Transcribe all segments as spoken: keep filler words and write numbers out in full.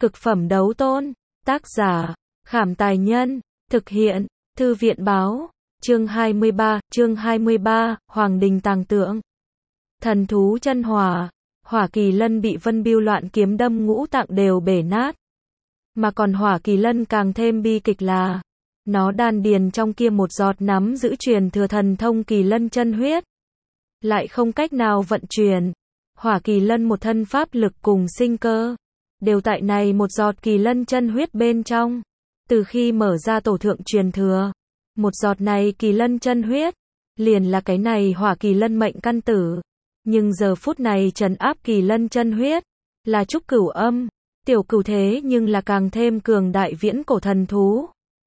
Cực phẩm đấu tôn. Tác giả, Khảm Tài Nhân. Thực hiện, Thư viện Báo. Chương hai mươi ba, chương hai mươi ba, Hoàng Đình Tàng Tượng. Thần thú chân hỏa. Hỏa kỳ lân bị Vân Bưu loạn kiếm đâm ngũ tạng đều bể nát. Mà còn hỏa kỳ lân càng thêm bi kịch là, nó đan điền trong kia một giọt nắm giữ truyền thừa thần thông kỳ lân chân huyết, lại không cách nào vận chuyển. Hỏa kỳ lân một thân pháp lực cùng sinh cơ, đều tại này một giọt kỳ lân chân huyết bên trong. Từ khi mở ra tổ thượng truyền thừa, một giọt này kỳ lân chân huyết, liền là cái này hỏa kỳ lân mệnh căn tử. Nhưng giờ phút này trấn áp kỳ lân chân huyết, là trúc cửu âm, tiểu cửu thế nhưng là càng thêm cường đại viễn cổ thần thú.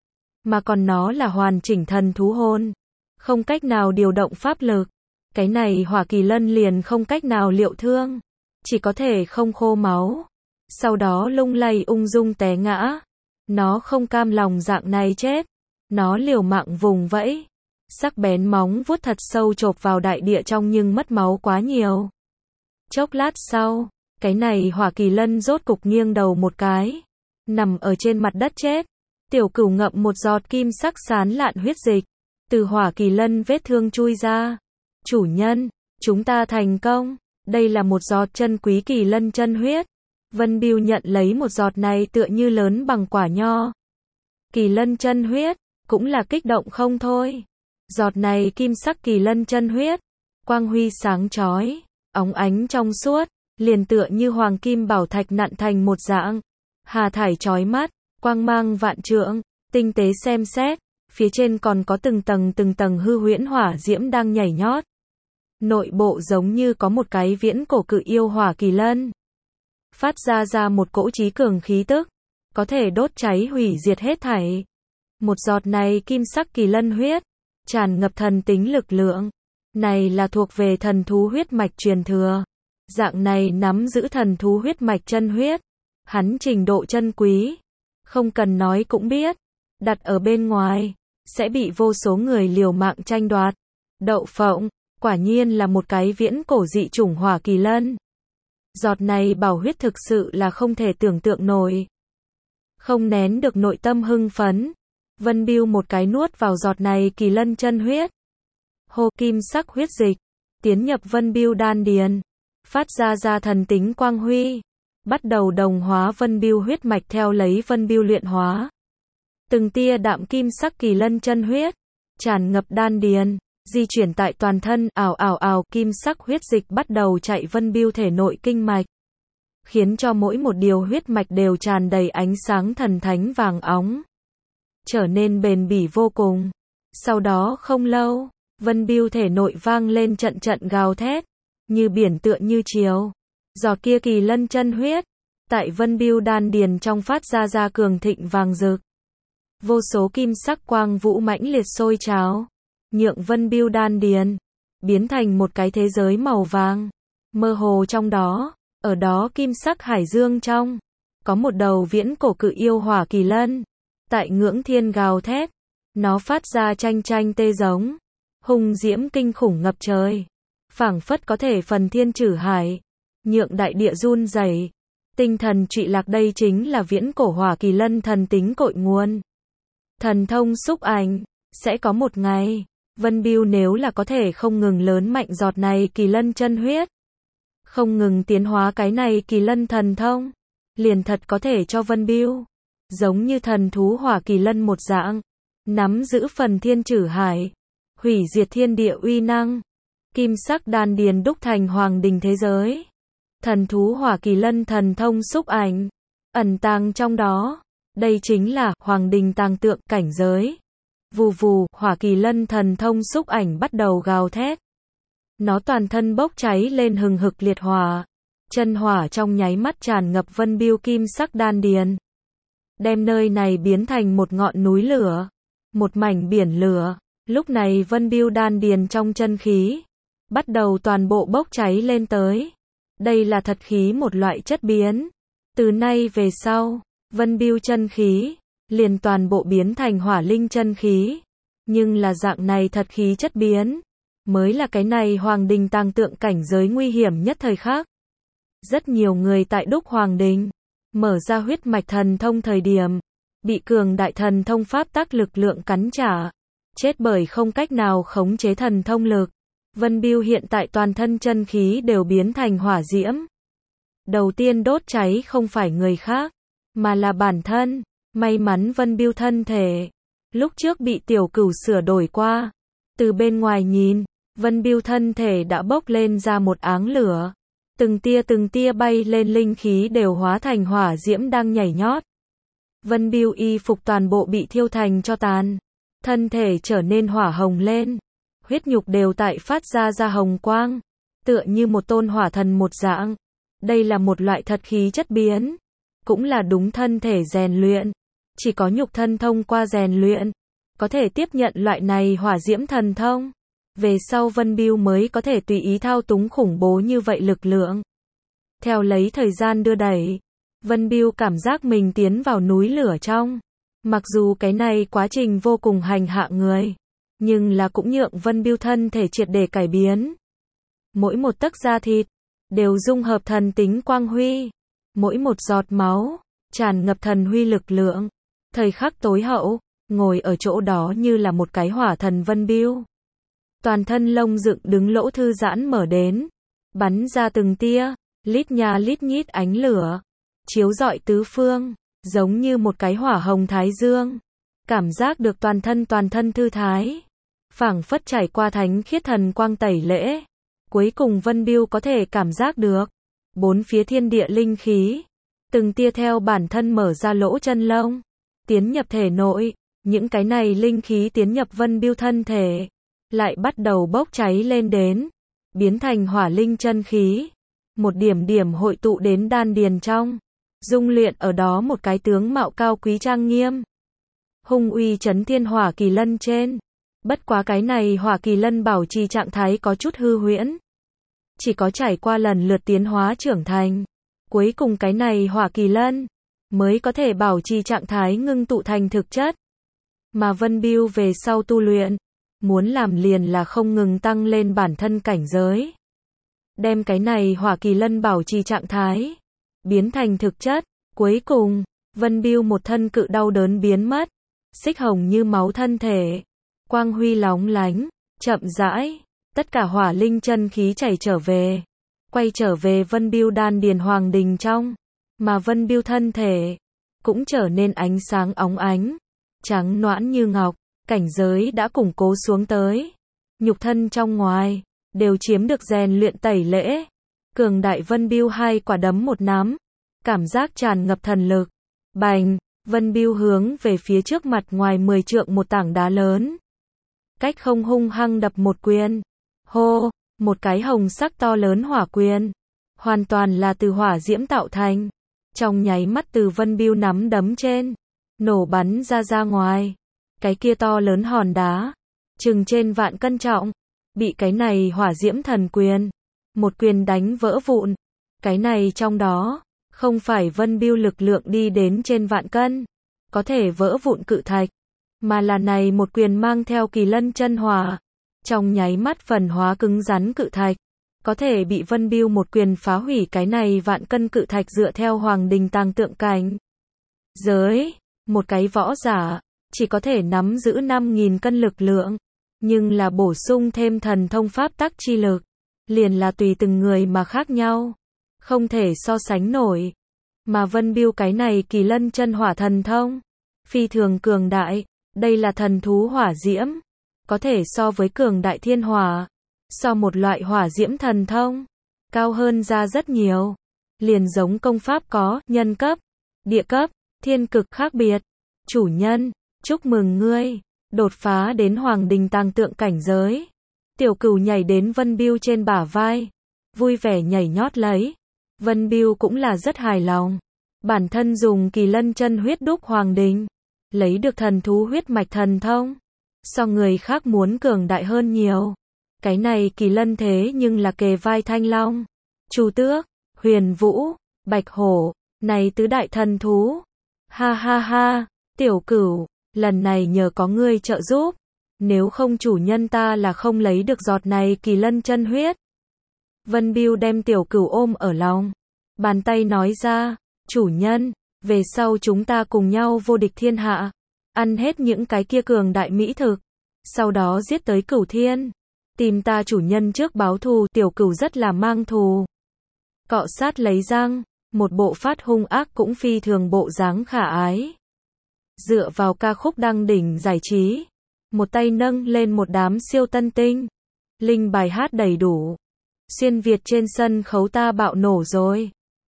Mà còn nó là hoàn chỉnh thần thú hồn, không cách nào điều động pháp lực. Cái này hỏa kỳ lân liền không cách nào liệu thương, chỉ có thể không khô máu. Sau đó lung lay ung dung té ngã. Nó không cam lòng dạng này chết, nó liều mạng vùng vẫy, sắc bén móng vuốt thật sâu chộp vào đại địa trong nhưng mất máu quá nhiều. Chốc lát sau, cái này hỏa kỳ lân rốt cục nghiêng đầu một cái, nằm ở trên mặt đất chết. Tiểu cửu ngậm một giọt kim sắc sán lạn huyết dịch, từ hỏa kỳ lân vết thương chui ra. Chủ nhân, chúng ta thành công, đây là một giọt chân quý kỳ lân chân huyết. Vân Bưu nhận lấy một giọt này tựa như lớn bằng quả nho kỳ lân chân huyết, cũng là kích động không thôi. Giọt này kim sắc kỳ lân chân huyết, quang huy sáng chói, óng ánh trong suốt, liền tựa như hoàng kim bảo thạch nặn thành một dạng, hà thải chói mắt, quang mang vạn trượng, tinh tế xem xét, phía trên còn có từng tầng từng tầng hư huyễn hỏa diễm đang nhảy nhót. Nội bộ giống như có một cái viễn cổ cự yêu hỏa kỳ lân, phát ra ra một cỗ chí cường khí tức, có thể đốt cháy hủy diệt hết thảy. Một giọt này kim sắc kỳ lân huyết, tràn ngập thần tính lực lượng. Này là thuộc về thần thú huyết mạch truyền thừa. Dạng này nắm giữ thần thú huyết mạch chân huyết, hắn trình độ chân quý, không cần nói cũng biết, đặt ở bên ngoài, sẽ bị vô số người liều mạng tranh đoạt. Đậu phộng, quả nhiên là một cái viễn cổ dị chủng hỏa kỳ lân. Giọt này bảo huyết thực sự là không thể tưởng tượng nổi. Không nén được nội tâm hưng phấn, Vân Bưu một cái nuốt vào giọt này kỳ lân chân huyết. Hô kim sắc huyết dịch, tiến nhập Vân Bưu đan điền, phát ra ra thần tính quang huy, bắt đầu đồng hóa Vân Bưu huyết mạch theo lấy Vân Bưu luyện hóa. Từng tia đạm kim sắc kỳ lân chân huyết, tràn ngập đan điền, di chuyển tại toàn thân, ảo ảo ảo, kim sắc huyết dịch bắt đầu chạy Vân Bưu thể nội kinh mạch, khiến cho mỗi một điều huyết mạch đều tràn đầy ánh sáng thần thánh vàng óng, trở nên bền bỉ vô cùng. Sau đó không lâu, Vân Bưu thể nội vang lên trận trận gào thét, như biển tựa như chiều. Giọt kia kỳ lân chân huyết, tại Vân Bưu đan điền trong phát ra ra cường thịnh vàng rực. Vô số kim sắc quang vũ mãnh liệt sôi trào, nhượng Vân Bưu đan điền biến thành một cái thế giới màu vàng. Mơ hồ trong đó, ở đó kim sắc hải dương trong, có một đầu viễn cổ cự yêu hỏa kỳ lân, tại ngưỡng thiên gào thét, nó phát ra tranh tranh tê giống, hung diễm kinh khủng ngập trời, phảng phất có thể phần thiên trử hải, nhượng đại địa run rẩy, tinh thần trụy lạc. Đây chính là viễn cổ hỏa kỳ lân thần tính cội nguồn. Thần thông xúc ảnh, sẽ có một ngày, Vân Bưu nếu là có thể không ngừng lớn mạnh giọt này kỳ lân chân huyết, không ngừng tiến hóa cái này kỳ lân thần thông, liền thật có thể cho Vân Bưu, giống như thần thú hỏa kỳ lân một dạng, nắm giữ phần thiên trử hải, hủy diệt thiên địa uy năng. Kim sắc đan điền đúc thành hoàng đình thế giới. Thần thú hỏa kỳ lân thần thông xúc ảnh, ẩn tàng trong đó. Đây chính là hoàng đình tàng tượng cảnh giới. Vù vù, hỏa kỳ lân thần thông xúc ảnh bắt đầu gào thét. Nó toàn thân bốc cháy lên hừng hực liệt hỏa. Chân hỏa trong nháy mắt tràn ngập Vân Bưu kim sắc đan điền, đem nơi này biến thành một ngọn núi lửa, một mảnh biển lửa. Lúc này Vân Bưu đan điền trong chân khí, bắt đầu toàn bộ bốc cháy lên tới. Đây là thật khí một loại chất biến. Từ nay về sau, Vân Bưu chân khí, liền toàn bộ biến thành hỏa linh chân khí. Nhưng là dạng này thật khí chất biến, mới là cái này hoàng đình tàng tượng cảnh giới nguy hiểm nhất thời khắc. Rất nhiều người tại đúc hoàng đình, mở ra huyết mạch thần thông thời điểm, bị cường đại thần thông pháp tắc lực lượng cắn trả, chết bởi không cách nào khống chế thần thông lực. Vân Bưu hiện tại toàn thân chân khí đều biến thành hỏa diễm. Đầu tiên đốt cháy không phải người khác, mà là bản thân. May mắn Vân Bưu thân thể lúc trước bị tiểu cửu sửa đổi qua. Từ bên ngoài nhìn, Vân Bưu thân thể đã bốc lên ra một áng lửa. Từng tia từng tia bay lên linh khí đều hóa thành hỏa diễm đang nhảy nhót. Vân Bưu y phục toàn bộ bị thiêu thành tro tàn. Thân thể trở nên hỏa hồng lên. Huyết nhục đều tại phát ra ra hồng quang. Tựa như một tôn hỏa thần một dạng. Đây là một loại thật khí chất biến. Cũng là đúng thân thể rèn luyện. Chỉ có nhục thân thông qua rèn luyện, có thể tiếp nhận loại này hỏa diễm thần thông. Về sau Vân Bưu mới có thể tùy ý thao túng khủng bố như vậy lực lượng. Theo lấy thời gian đưa đẩy, Vân Bưu cảm giác mình tiến vào núi lửa trong. Mặc dù cái này quá trình vô cùng hành hạ người, nhưng là cũng nhượng Vân Bưu thân thể triệt để cải biến. Mỗi một tấc da thịt đều dung hợp thần tính quang huy, mỗi một giọt máu tràn ngập thần huy lực lượng. Thời khắc tối hậu, ngồi ở chỗ đó như là một cái hỏa thần Vân Bưu. Toàn thân lông dựng đứng lỗ thư giãn mở đến, bắn ra từng tia, lít nha lít nhít ánh lửa, chiếu rọi tứ phương, giống như một cái hỏa hồng thái dương. Cảm giác được toàn thân toàn thân thư thái, phảng phất trải qua thánh khiết thần quang tẩy lễ. Cuối cùng Vân Bưu có thể cảm giác được bốn phía thiên địa linh khí, từng tia theo bản thân mở ra lỗ chân lông, tiến nhập thể nội. Những cái này linh khí tiến nhập Vân Bưu thân thể, lại bắt đầu bốc cháy lên đến, biến thành hỏa linh chân khí. Một điểm điểm hội tụ đến đan điền trong, dung luyện ở đó một cái tướng mạo cao quý trang nghiêm. Hung uy chấn thiên hỏa kỳ lân trên. Bất quá cái này hỏa kỳ lân bảo trì trạng thái có chút hư huyễn. Chỉ có trải qua lần lượt tiến hóa trưởng thành, cuối cùng cái này hỏa kỳ lân mới có thể bảo trì trạng thái ngưng tụ thành thực chất. Mà Vân Bưu về sau tu luyện, muốn làm liền là không ngừng tăng lên bản thân cảnh giới. Đem cái này hỏa kỳ lân bảo trì trạng thái, biến thành thực chất. Cuối cùng, Vân Bưu một thân cự đau đớn biến mất, xích hồng như máu thân thể, quang huy lóng lánh, chậm rãi, tất cả hỏa linh chân khí chảy trở về, quay trở về Vân Bưu đan điền hoàng đình trong, mà Vân Bưu thân thể cũng trở nên ánh sáng óng ánh, trắng nõn như ngọc, cảnh giới đã củng cố xuống tới. Nhục thân trong ngoài đều chiếm được rèn luyện tẩy lễ. Cường đại Vân Bưu hai quả đấm một nắm, cảm giác tràn ngập thần lực. Bành, Vân Bưu hướng về phía trước mặt ngoài mười trượng một tảng đá lớn. Cách không hung hăng đập một quyền. Hô, một cái hồng sắc to lớn hỏa quyền, hoàn toàn là từ hỏa diễm tạo thành. Trong nháy mắt từ Vân Bưu nắm đấm trên, nổ bắn ra ra ngoài. Cái kia to lớn hòn đá, chừng trên vạn cân trọng, bị cái này hỏa diễm thần quyền, một quyền đánh vỡ vụn. Cái này trong đó, không phải Vân Bưu lực lượng đi đến trên vạn cân, có thể vỡ vụn cự thạch, mà là này một quyền mang theo kỳ lân chân hỏa, trong nháy mắt phần hóa cứng rắn cự thạch, có thể bị Vân Bưu một quyền phá hủy. Cái này vạn cân cự thạch dựa theo hoàng đình tàng tượng cảnh giới, một cái võ giả chỉ có thể nắm giữ năm nghìn cân lực lượng, nhưng là bổ sung thêm thần thông pháp tắc chi lực, liền là tùy từng người mà khác nhau, không thể so sánh nổi. Mà Vân Bưu cái này kỳ lân chân hỏa thần thông, phi thường cường đại, đây là thần thú hỏa diễm, có thể so với cường đại thiên hỏa, so một loại hỏa diễm thần thông, cao hơn ra rất nhiều. Liền giống công pháp có nhân cấp, địa cấp, thiên cực khác biệt. Chủ nhân, chúc mừng ngươi, đột phá đến hoàng đình tàng tượng cảnh giới. Tiểu Cửu nhảy đến Vân Bưu trên bả vai, vui vẻ nhảy nhót lấy. Vân Bưu cũng là rất hài lòng. Bản thân dùng kỳ lân chân huyết đúc hoàng đình, lấy được thần thú huyết mạch thần thông, so người khác muốn cường đại hơn nhiều. Cái này kỳ lân thế nhưng là kề vai thanh long, Chu Tước, Huyền Vũ, Bạch Hổ, này tứ đại thần thú. Ha ha ha, Tiểu Cửu, lần này nhờ có ngươi trợ giúp, nếu không chủ nhân ta là không lấy được giọt này kỳ lân chân huyết. Vân Bưu đem Tiểu Cửu ôm ở lòng, bàn tay nói ra, Chủ nhân, về sau chúng ta cùng nhau vô địch thiên hạ, ăn hết những cái kia cường đại mỹ thực, sau đó giết tới Cửu Thiên, tìm ta chủ nhân trước báo thù. Tiểu Cửu rất là mang thù, cọ sát lấy răng, một bộ phát hung ác cũng phi thường bộ dáng khả ái. Dựa vào ca khúc đăng đỉnh giải trí, một tay nâng lên một đám siêu tân tinh, linh bài hát đầy đủ. Xuyên Việt trên sân khấu ta bạo nổ rồi.